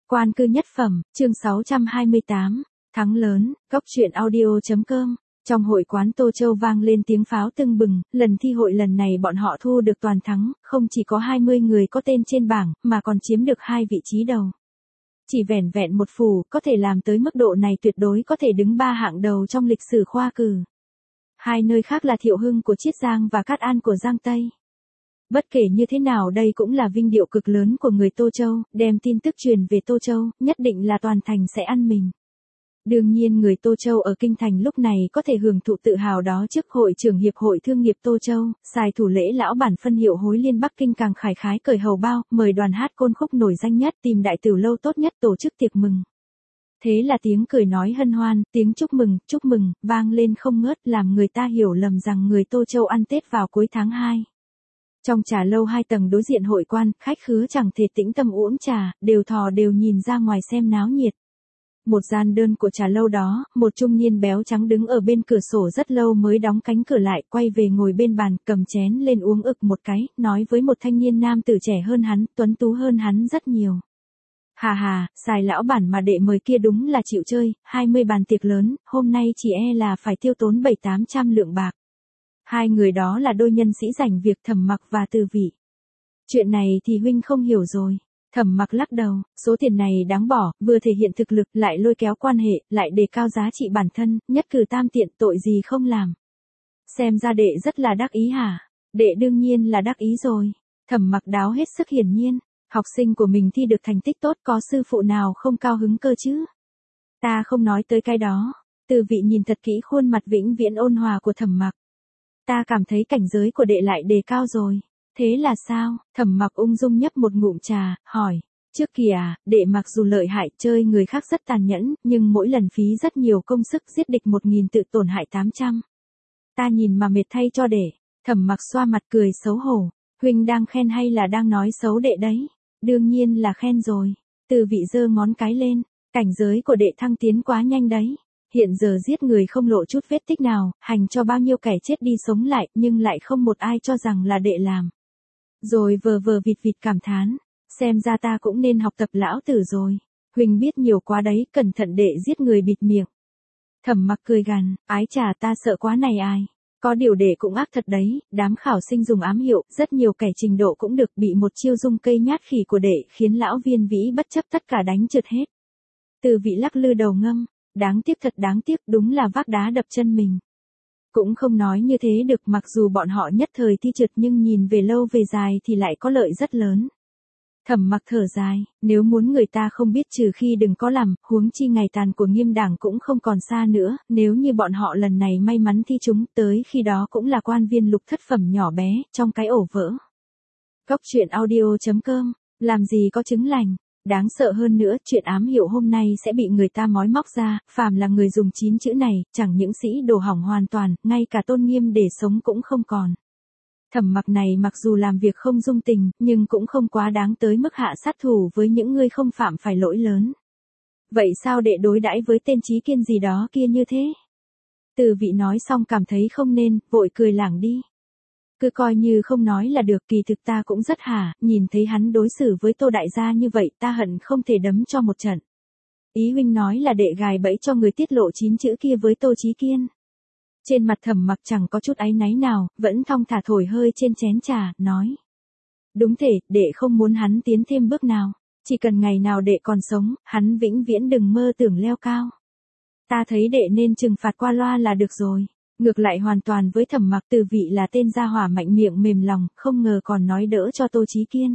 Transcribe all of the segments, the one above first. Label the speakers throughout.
Speaker 1: Quan cư nhất phẩm, chương 628, thắng lớn, góc truyện audio.com. Trong hội quán Tô Châu vang lên tiếng pháo tưng bừng, lần thi hội lần này bọn họ thu được toàn thắng, không chỉ có 20 người có tên trên bảng, mà còn chiếm được 2 vị trí đầu. Chỉ vẻn vẹn một phủ, có thể làm tới mức độ này tuyệt đối có thể đứng 3 hạng đầu trong lịch sử khoa cử. Hai nơi khác là Thiệu Hưng của Chiết Giang và Cát An của Giang Tây. Bất kể như thế nào đây cũng là vinh điệu cực lớn của người Tô Châu, đem tin tức truyền về Tô Châu, nhất định là toàn thành sẽ ăn mừng. Đương nhiên người Tô Châu ở Kinh Thành lúc này có thể hưởng thụ tự hào đó trước hội trưởng Hiệp hội Thương nghiệp Tô Châu, xài thủ lễ lão bản phân hiệu hối liên Bắc Kinh càng khải khái cởi hầu bao, mời đoàn hát côn khúc nổi danh nhất tìm đại tiểu lâu tốt nhất tổ chức tiệc mừng. Thế là tiếng cười nói hân hoan, tiếng chúc mừng, vang lên không ngớt làm người ta hiểu lầm rằng người Tô Châu ăn Tết vào cuối tháng 2. Trong trà lâu 2 tầng đối diện hội quan, khách khứa chẳng thể tĩnh tâm uống trà, đều nhìn ra ngoài xem náo nhiệt. Một gian đơn của trà lâu đó, một trung niên béo trắng đứng ở bên cửa sổ rất lâu mới đóng cánh cửa lại, quay về ngồi bên bàn, cầm chén lên uống ực một cái, nói với một thanh niên nam tử trẻ hơn hắn, tuấn tú hơn hắn rất nhiều. Hà, xài lão bản mà đệ mời kia đúng là chịu chơi, 20 bàn tiệc lớn, hôm nay chỉ e là phải tiêu tốn 700-800 lượng bạc. Hai người đó là đôi nhân sĩ rảnh việc Thẩm Mặc và Từ Vị. Chuyện này thì huynh không hiểu rồi. Thẩm Mặc lắc đầu, số tiền này đáng bỏ, vừa thể hiện thực lực, lại lôi kéo quan hệ, lại đề cao giá trị bản thân, nhất cử tam tiện, tội gì không làm. Xem ra đệ rất là đắc ý hả? Đệ đương nhiên là đắc ý rồi. Thẩm Mặc đáo hết sức hiển nhiên, học sinh của mình thi được thành tích tốt, có sư phụ nào không cao hứng cơ chứ? Ta không nói tới cái đó. Từ Vị nhìn thật kỹ khuôn mặt vĩnh viễn ôn hòa của Thẩm Mặc. Ta cảm thấy cảnh giới của đệ lại đề cao rồi. Thế là sao? Thẩm Mặc ung dung nhấp một ngụm trà, hỏi. Trước kìa, đệ mặc dù lợi hại chơi người khác rất tàn nhẫn, nhưng mỗi lần phí rất nhiều công sức giết địch 1000 tự tổn hại 800. Ta nhìn mà mệt thay cho đệ. Thẩm Mặc xoa mặt cười xấu hổ. Huynh đang khen hay là đang nói xấu đệ đấy? Đương nhiên là khen rồi. Từ Vị giơ ngón cái lên. Cảnh giới của đệ thăng tiến quá nhanh đấy. Hiện giờ giết người không lộ chút vết tích nào, hành cho bao nhiêu kẻ chết đi sống lại, nhưng lại không một ai cho rằng là đệ làm. Rồi vờ vịt cảm thán, xem ra ta cũng nên học tập lão tử rồi. Huỳnh biết nhiều quá đấy, cẩn thận đệ giết người bịt miệng. Thẩm Mặc cười gằn, ái chà ta sợ quá này ai. Có điều đệ cũng ác thật đấy, đám khảo sinh dùng ám hiệu, rất nhiều kẻ trình độ cũng được bị một chiêu dung cây nhát khỉ của đệ khiến lão Viên Vĩ bất chấp tất cả đánh trượt hết. Từ Vị lắc lư đầu ngâm. Đáng tiếc thật đáng tiếc, đúng là vác đá đập chân mình. Cũng không nói như thế được, mặc dù bọn họ nhất thời thi trượt nhưng nhìn về lâu về dài thì lại có lợi rất lớn. Thẩm Mặc thở dài, nếu muốn người ta không biết trừ khi đừng có làm, huống chi ngày tàn của Nghiêm Đảng cũng không còn xa nữa, nếu như bọn họ lần này may mắn thi trúng, tới khi đó cũng là quan viên lục thất phẩm nhỏ bé, trong cái ổ vỡ. Góc truyện audio.com, làm gì có chứng lành. Đáng sợ hơn nữa, chuyện ám hiệu hôm nay sẽ bị người ta mói móc ra, phàm là người dùng 9 chữ này, chẳng những sĩ đồ hỏng hoàn toàn, ngay cả tôn nghiêm để sống cũng không còn. Thẩm Mặc này mặc dù làm việc không dung tình, nhưng cũng không quá đáng tới mức hạ sát thủ với những người không phạm phải lỗi lớn. Vậy sao đệ đối đãi với tên Trí Kiên gì đó kia như thế? Từ Vị nói xong cảm thấy không nên, vội cười lảng đi. Cứ coi như không nói là được, kỳ thực ta cũng rất hả, nhìn thấy hắn đối xử với Tô đại gia như vậy ta hận không thể đấm cho một trận. Ý huynh nói là đệ gài bẫy cho người tiết lộ 9 chữ kia với Tô Chí Kiên. Trên mặt Thẩm Mặc chẳng có chút áy náy nào, vẫn thong thả thổi hơi trên chén trà, nói. Đúng thể, đệ không muốn hắn tiến thêm bước nào, chỉ cần ngày nào đệ còn sống, hắn vĩnh viễn đừng mơ tưởng leo cao. Ta thấy đệ nên trừng phạt qua loa là được rồi. Ngược lại hoàn toàn với Thẩm Mặc, Từ Vị là tên gia hỏa mạnh miệng mềm lòng, không ngờ còn nói đỡ cho Tô Chí Kiên.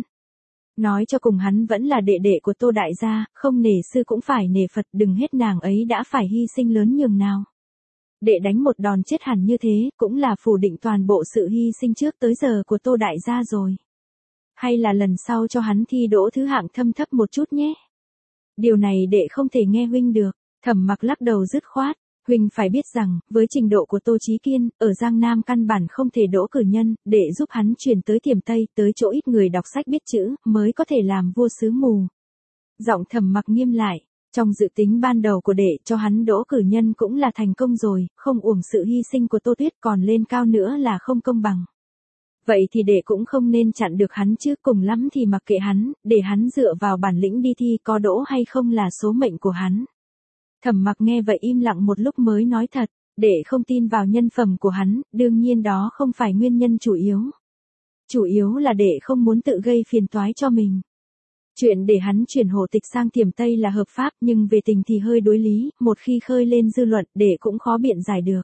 Speaker 1: Nói cho cùng hắn vẫn là đệ đệ của Tô đại gia, không nể sư cũng phải nể Phật, đừng hết nàng ấy đã phải hy sinh lớn nhường nào. Đệ đánh một đòn chết hẳn như thế, cũng là phủ định toàn bộ sự hy sinh trước tới giờ của Tô đại gia rồi. Hay là lần sau cho hắn thi đỗ thứ hạng thâm thấp một chút nhé. Điều này đệ không thể nghe huynh được. Thẩm Mặc lắc đầu dứt khoát. Huynh phải biết rằng, với trình độ của Tô Chí Kiên, ở Giang Nam căn bản không thể đỗ cử nhân, để giúp hắn chuyển tới Thiểm Tây, tới chỗ ít người đọc sách biết chữ, mới có thể làm vua xứ mù. Giọng Thẩm Mặc nghiêm lại, trong dự tính ban đầu của đệ cho hắn đỗ cử nhân cũng là thành công rồi, không uổng sự hy sinh của Tô Tuyết, còn lên cao nữa là không công bằng. Vậy thì đệ cũng không nên chặn được hắn chứ, cùng lắm thì mặc kệ hắn, để hắn dựa vào bản lĩnh đi thi, có đỗ hay không là số mệnh của hắn. Thẩm Mặc nghe vậy im lặng một lúc mới nói thật, đệ không tin vào nhân phẩm của hắn, đương nhiên đó không phải nguyên nhân chủ yếu. Chủ yếu là đệ không muốn tự gây phiền toái cho mình. Chuyện để hắn chuyển hộ tịch sang Thiểm Tây là hợp pháp, nhưng về tình thì hơi đối lý, một khi khơi lên dư luận, đệ cũng khó biện giải được.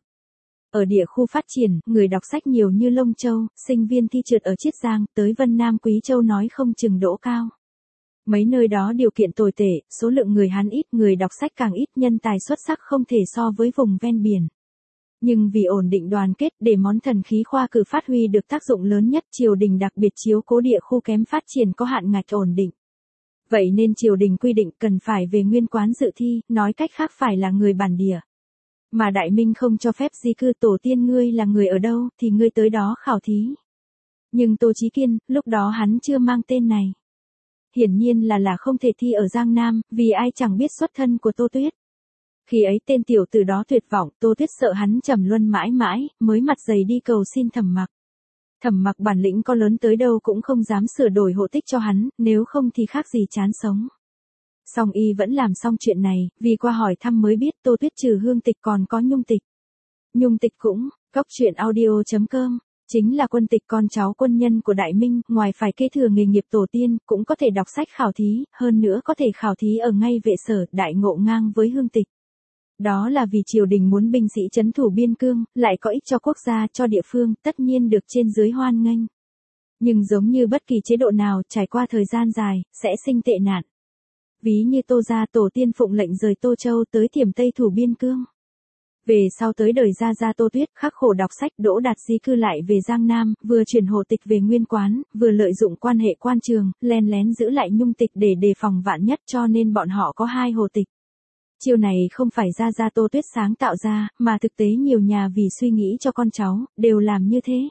Speaker 1: Ở địa khu phát triển, người đọc sách nhiều như Lông Châu, sinh viên thi trượt ở Chiết Giang, tới Vân Nam Quý Châu nói không chừng đỗ cao. Mấy nơi đó điều kiện tồi tệ, số lượng người Hán ít, người đọc sách càng ít, nhân tài xuất sắc không thể so với vùng ven biển. Nhưng vì ổn định đoàn kết, để món thần khí khoa cử phát huy được tác dụng lớn nhất, triều đình đặc biệt chiếu cố địa khu kém phát triển có hạn ngạch ổn định. Vậy nên triều đình quy định cần phải về nguyên quán dự thi, nói cách khác phải là người bản địa. Mà Đại Minh không cho phép di cư, tổ tiên ngươi là người ở đâu, thì ngươi tới đó khảo thí. Nhưng Tô Chí Kiên, lúc đó hắn chưa mang tên này. Hiển nhiên là không thể thi ở Giang Nam, vì ai chẳng biết xuất thân của Tô Tuyết. Khi ấy tên tiểu tử đó tuyệt vọng, Tô Tuyết sợ hắn trầm luân mãi mãi, mới mặt dày đi cầu xin Thẩm Mặc. Thẩm Mặc bản lĩnh có lớn tới đâu cũng không dám sửa đổi hộ tích cho hắn, nếu không thì khác gì chán sống. Song y vẫn làm xong chuyện này, vì qua hỏi thăm mới biết Tô Tuyết trừ hương tịch còn có nhung tịch. Nhung tịch cũng, goctruyện.audio.com, chính là quân tịch, con cháu quân nhân của Đại Minh, ngoài phải kế thừa nghề nghiệp tổ tiên, cũng có thể đọc sách khảo thí, hơn nữa có thể khảo thí ở ngay vệ sở, đại ngộ ngang với hương tịch. Đó là vì triều đình muốn binh sĩ trấn thủ biên cương, lại có ích cho quốc gia, cho địa phương, tất nhiên được trên dưới hoan nghênh. Nhưng giống như bất kỳ chế độ nào, trải qua thời gian dài, sẽ sinh tệ nạn. Ví như Tô gia tổ tiên phụng lệnh rời Tô Châu tới Thiểm Tây thủ biên cương. Về sau tới đời gia Tô Tuyết, khắc khổ đọc sách, đỗ đạt di cư lại về Giang Nam, vừa chuyển hộ tịch về nguyên quán, vừa lợi dụng quan hệ quan trường, len lén giữ lại nhung tịch để đề phòng vạn nhất, cho nên bọn họ có 2 hộ tịch. Chiêu này không phải gia Tô Tuyết sáng tạo ra, mà thực tế nhiều nhà vì suy nghĩ cho con cháu, đều làm như thế.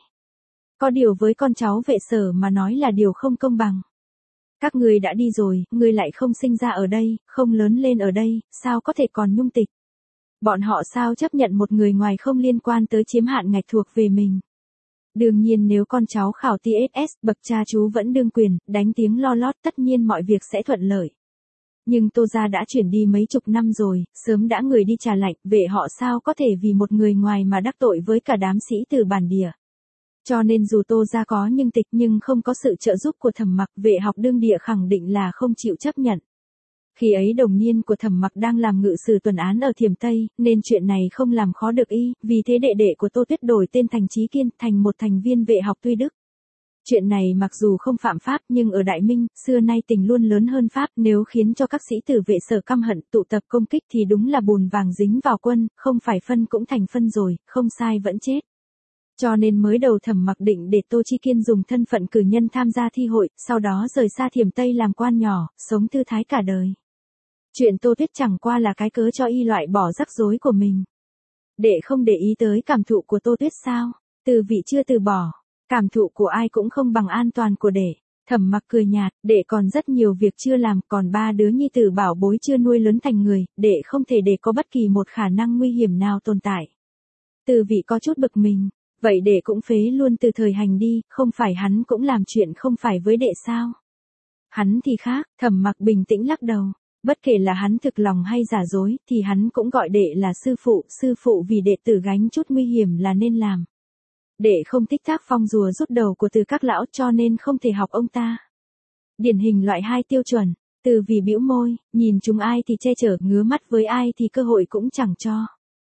Speaker 1: Có điều với con cháu vệ sở mà nói là điều không công bằng. Các ngươi đã đi rồi, ngươi lại không sinh ra ở đây, không lớn lên ở đây, sao có thể còn nhung tịch? Bọn họ sao chấp nhận một người ngoài không liên quan tới chiếm hạn ngạch thuộc về mình? Đương nhiên nếu con cháu khảo TSS, bậc cha chú vẫn đương quyền, đánh tiếng lo lót, tất nhiên mọi việc sẽ thuận lợi. Nhưng Tô gia đã chuyển đi mấy chục năm rồi, sớm đã người đi trà lạnh, vệ họ sao có thể vì một người ngoài mà đắc tội với cả đám sĩ tử bản địa. Cho nên dù Tô gia có nhưng tịch nhưng không có sự trợ giúp của Thẩm Mặc, vệ học đương địa khẳng định là không chịu chấp nhận. Khi ấy đồng niên của Thẩm Mặc đang làm ngự sử tuần án ở Thiểm Tây, nên chuyện này không làm khó được y, vì thế đệ đệ của Tô Tuyết đổi tên thành Chí Kiên, thành một thành viên vệ học Tuy Đức. Chuyện này mặc dù không phạm pháp nhưng ở Đại Minh, xưa nay tình luôn lớn hơn pháp, nếu khiến cho các sĩ tử vệ sở căm hận tụ tập công kích thì đúng là bùn vàng dính vào quân, không phải phân cũng thành phân rồi, không sai vẫn chết. Cho nên mới đầu Thẩm Mặc định để Tô Chí Kiên dùng thân phận cử nhân tham gia thi hội, sau đó rời xa Thiểm Tây làm quan nhỏ, sống thư thái cả đời. Chuyện Tô Tuyết chẳng qua là cái cớ cho y loại bỏ rắc rối của mình. Đệ không để ý tới cảm thụ của Tô Tuyết sao? Từ vị chưa từ bỏ, cảm thụ của ai cũng không bằng an toàn của đệ. Thẩm Mặc cười nhạt, đệ còn rất nhiều việc chưa làm, còn 3 đứa nhi tử bảo bối chưa nuôi lớn thành người, đệ không thể để có bất kỳ một khả năng nguy hiểm nào tồn tại. Từ vị có chút bực mình, vậy đệ cũng phế luôn Từ Thời Hành đi, không phải hắn cũng làm chuyện không phải với đệ sao? Hắn thì khác, Thẩm Mặc bình tĩnh lắc đầu. Bất kể là hắn thực lòng hay giả dối, thì hắn cũng gọi đệ là sư phụ vì đệ tử gánh chút nguy hiểm là nên làm. Đệ không thích tác phong rùa rút đầu của Từ các lão cho nên không thể học ông ta. Điển hình loại 2 tiêu chuẩn, Từ vì bĩu môi, nhìn chúng ai thì che chở, ngứa mắt với ai thì cơ hội cũng chẳng cho.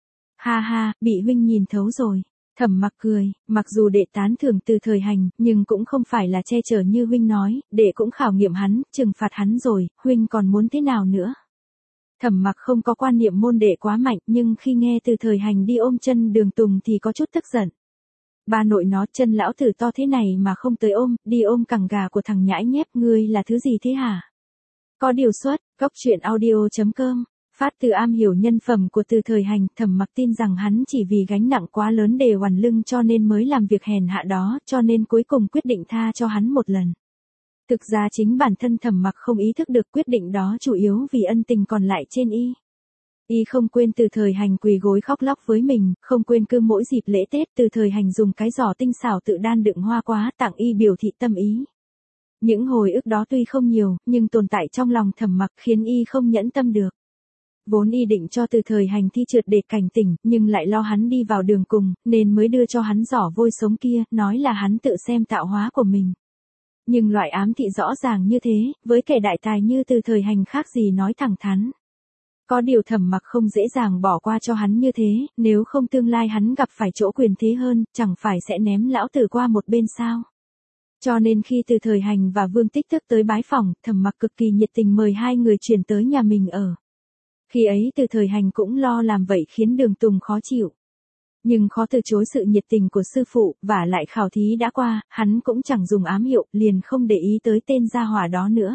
Speaker 1: Ha ha, bị huynh nhìn thấu rồi. Thẩm Mặc cười, mặc dù đệ tán thưởng Từ Thời Hành, nhưng cũng không phải là che chở như huynh nói, đệ cũng khảo nghiệm hắn, trừng phạt hắn rồi, huynh còn muốn thế nào nữa? Thẩm Mặc không có quan niệm môn đệ quá mạnh, nhưng khi nghe Từ Thời Hành đi ôm chân Đường Tùng thì có chút tức giận. Ba nội nó, chân lão tử to thế này mà không tới ôm, đi ôm cẳng gà của thằng nhãi nhép, ngươi là thứ gì thế hả? Có điều xuất, goctruyện.audio.com. Phát từ am hiểu nhân phẩm của Từ Thời Hành, Thẩm Mặc tin rằng hắn chỉ vì gánh nặng quá lớn để oằn lưng cho nên mới làm việc hèn hạ đó, cho nên cuối cùng quyết định tha cho hắn một lần. Thực ra chính bản thân Thẩm Mặc không ý thức được quyết định đó chủ yếu vì ân tình còn lại trên y. Y không quên Từ Thời Hành quỳ gối khóc lóc với mình, không quên cứ mỗi dịp lễ Tết Từ Thời Hành dùng cái giỏ tinh xảo tự đan đựng hoa quá tặng Y biểu thị tâm ý. Những hồi ức đó tuy không nhiều, nhưng tồn tại trong lòng Thẩm Mặc khiến Y không nhẫn tâm được. Vốn Y định cho Từ Thời Hành thi trượt để cảnh tỉnh, nhưng lại lo hắn đi vào đường cùng, nên mới đưa cho hắn giỏ vôi sống kia, nói là hắn tự xem tạo hóa của mình. Nhưng loại ám thị rõ ràng như thế, với kẻ đại tài như Từ Thời Hành khác gì nói thẳng thắn. Có điều Thẩm Mặc không dễ dàng bỏ qua cho hắn như thế, nếu không tương lai hắn gặp phải chỗ quyền thế hơn, chẳng phải sẽ ném lão tử qua một bên sao. Cho nên khi Từ Thời Hành và Vương Tích Thức tới bái phỏng, Thẩm Mặc cực kỳ nhiệt tình mời hai người chuyển tới nhà mình ở. Khi ấy Từ Thời Hành cũng lo làm vậy khiến Đường Tùng khó chịu. Nhưng khó từ chối sự nhiệt tình của sư phụ, và lại khảo thí đã qua, hắn cũng chẳng dùng ám hiệu, liền không để ý tới tên gia hỏa đó nữa.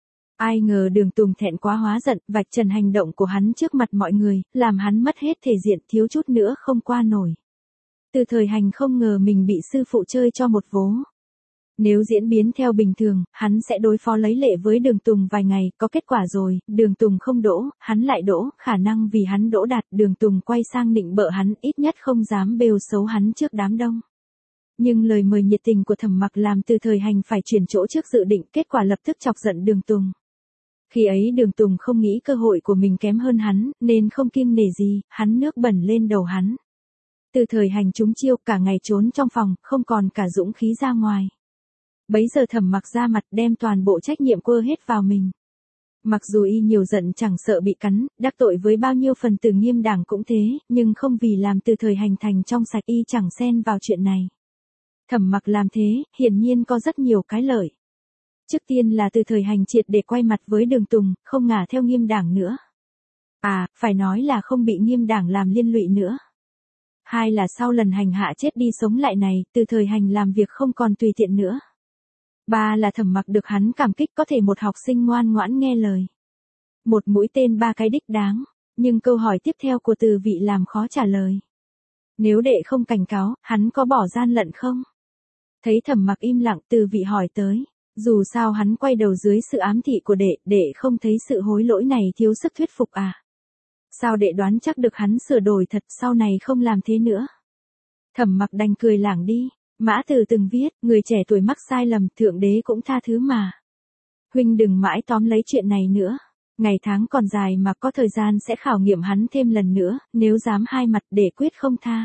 Speaker 1: Ai ngờ Đường Tùng thẹn quá hóa giận, vạch trần hành động của hắn trước mặt mọi người, làm hắn mất hết thể diện, thiếu chút nữa không qua nổi. Từ Thời Hành không ngờ mình bị sư phụ chơi cho một vố. Nếu diễn biến theo bình thường, hắn sẽ đối phó lấy lệ với Đường Tùng vài ngày, có kết quả rồi, Đường Tùng không đỗ, hắn lại đỗ, khả năng vì hắn đỗ đạt, Đường Tùng quay sang nịnh bợ hắn, ít nhất không dám bêu xấu hắn trước đám đông. Nhưng lời mời nhiệt tình của Thẩm Mặc làm Từ Thời Hành phải chuyển chỗ trước dự định, kết quả lập tức chọc giận Đường Tùng. Khi ấy Đường Tùng không nghĩ cơ hội của mình kém hơn hắn, nên không kiêng nể gì, hắn nước bẩn lên đầu hắn. Từ Thời Hành trúng chiêu, cả ngày trốn trong phòng, không còn cả dũng khí ra ngoài. Bấy giờ Thẩm Mặc ra mặt đem toàn bộ trách nhiệm quơ hết vào mình. Mặc dù Y nhiều giận chẳng sợ bị cắn, đắc tội với bao nhiêu phần tử Nghiêm Đảng cũng thế, nhưng không vì làm Từ Thời Hành thành trong sạch Y chẳng xen vào chuyện này. Thẩm Mặc làm thế, hiển nhiên có rất nhiều cái lợi. Trước tiên là Từ Thời Hành triệt để quay mặt với Đường Tùng, không ngả theo Nghiêm Đảng nữa. À, phải nói là không bị Nghiêm Đảng làm liên lụy nữa. Hai là sau lần hành hạ chết đi sống lại này, Từ Thời Hành làm việc không còn tùy tiện nữa. Ba là Thẩm Mặc được hắn cảm kích có thể một học sinh ngoan ngoãn nghe lời. Một mũi tên ba cái đích đáng, nhưng câu hỏi tiếp theo của Từ Vị làm khó trả lời. Nếu đệ không cảnh cáo, hắn có bỏ gian lận không? Thấy Thẩm Mặc im lặng, Từ Vị hỏi tới. Dù sao hắn quay đầu dưới sự ám thị của đệ không thấy sự hối lỗi này thiếu sức thuyết phục à? Sao đệ đoán chắc được hắn sửa đổi thật, sau này không làm thế nữa? Thẩm Mặc đành cười lảng đi. Mã Từ từng viết, người trẻ tuổi mắc sai lầm, Thượng Đế cũng tha thứ mà. Huynh đừng mãi tóm lấy chuyện này nữa. Ngày tháng còn dài mà, có thời gian sẽ khảo nghiệm hắn thêm lần nữa, nếu dám hai mặt đệ quyết không tha.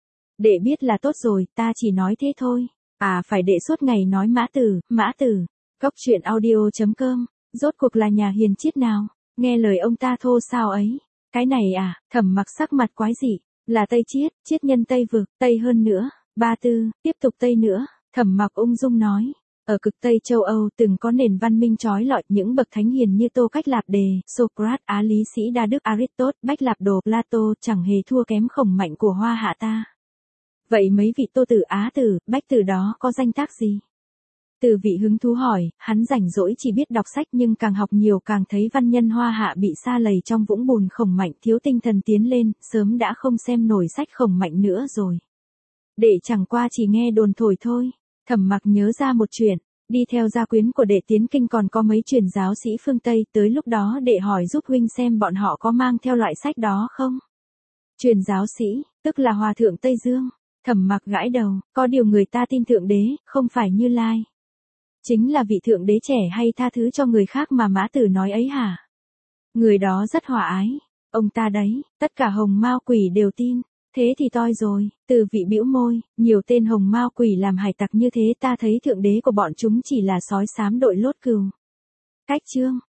Speaker 1: Đệ biết là tốt rồi, ta chỉ nói thế thôi. À, phải đệ suốt ngày nói Mã Từ. Góc truyện audio.com, rốt cuộc là nhà hiền triết nào, nghe lời ông ta thô sao ấy. Cái này à, Thẩm Mặc sắc mặt quái dị, là Tây Triết, triết nhân Tây vực, Tây hơn nữa. Ba tư, tiếp tục Tây nữa, Thẩm Mặc ung dung nói. Ở cực Tây châu Âu từng có nền văn minh chói lọi, những bậc thánh hiền như Tô Cách Lạp Đề, Socrates, Á Lý Sĩ Đa Đức, Aristotle, Bách Lạp Đồ, Plato chẳng hề thua kém Khổng Mạnh của Hoa Hạ ta. Vậy mấy vị Tô Tử, Á Tử, Bách Tử đó có danh tác gì? Từ Vị hứng thú hỏi, hắn rảnh rỗi chỉ biết đọc sách nhưng càng học nhiều càng thấy văn nhân Hoa Hạ bị sa lầy trong vũng bùn Khổng Mạnh thiếu tinh thần tiến lên, sớm đã không xem nổi sách Khổng Mạnh nữa rồi. Đệ chẳng qua chỉ nghe đồn thổi thôi. Thẩm Mặc nhớ ra một chuyện, đi theo gia quyến của đệ tiến kinh còn có mấy truyền giáo sĩ phương Tây, tới lúc đó đệ hỏi giúp huynh xem bọn họ có mang theo loại sách đó không? Truyền giáo sĩ, tức là Hòa Thượng Tây Dương. Thẩm Mặc gãi đầu, có điều người ta tin Thượng Đế, không phải Như Lai. Chính là vị Thượng Đế trẻ hay tha thứ cho người khác mà Mã Tử nói ấy hả? Người đó rất hòa ái. Ông ta đấy, tất cả hồng mao quỷ đều tin. Thế thì toi rồi, Từ Vị bĩu môi, nhiều tên hồng mao quỷ làm hải tặc như thế ta thấy Thượng Đế của bọn chúng chỉ là sói xám đội lốt cừu. Cách chương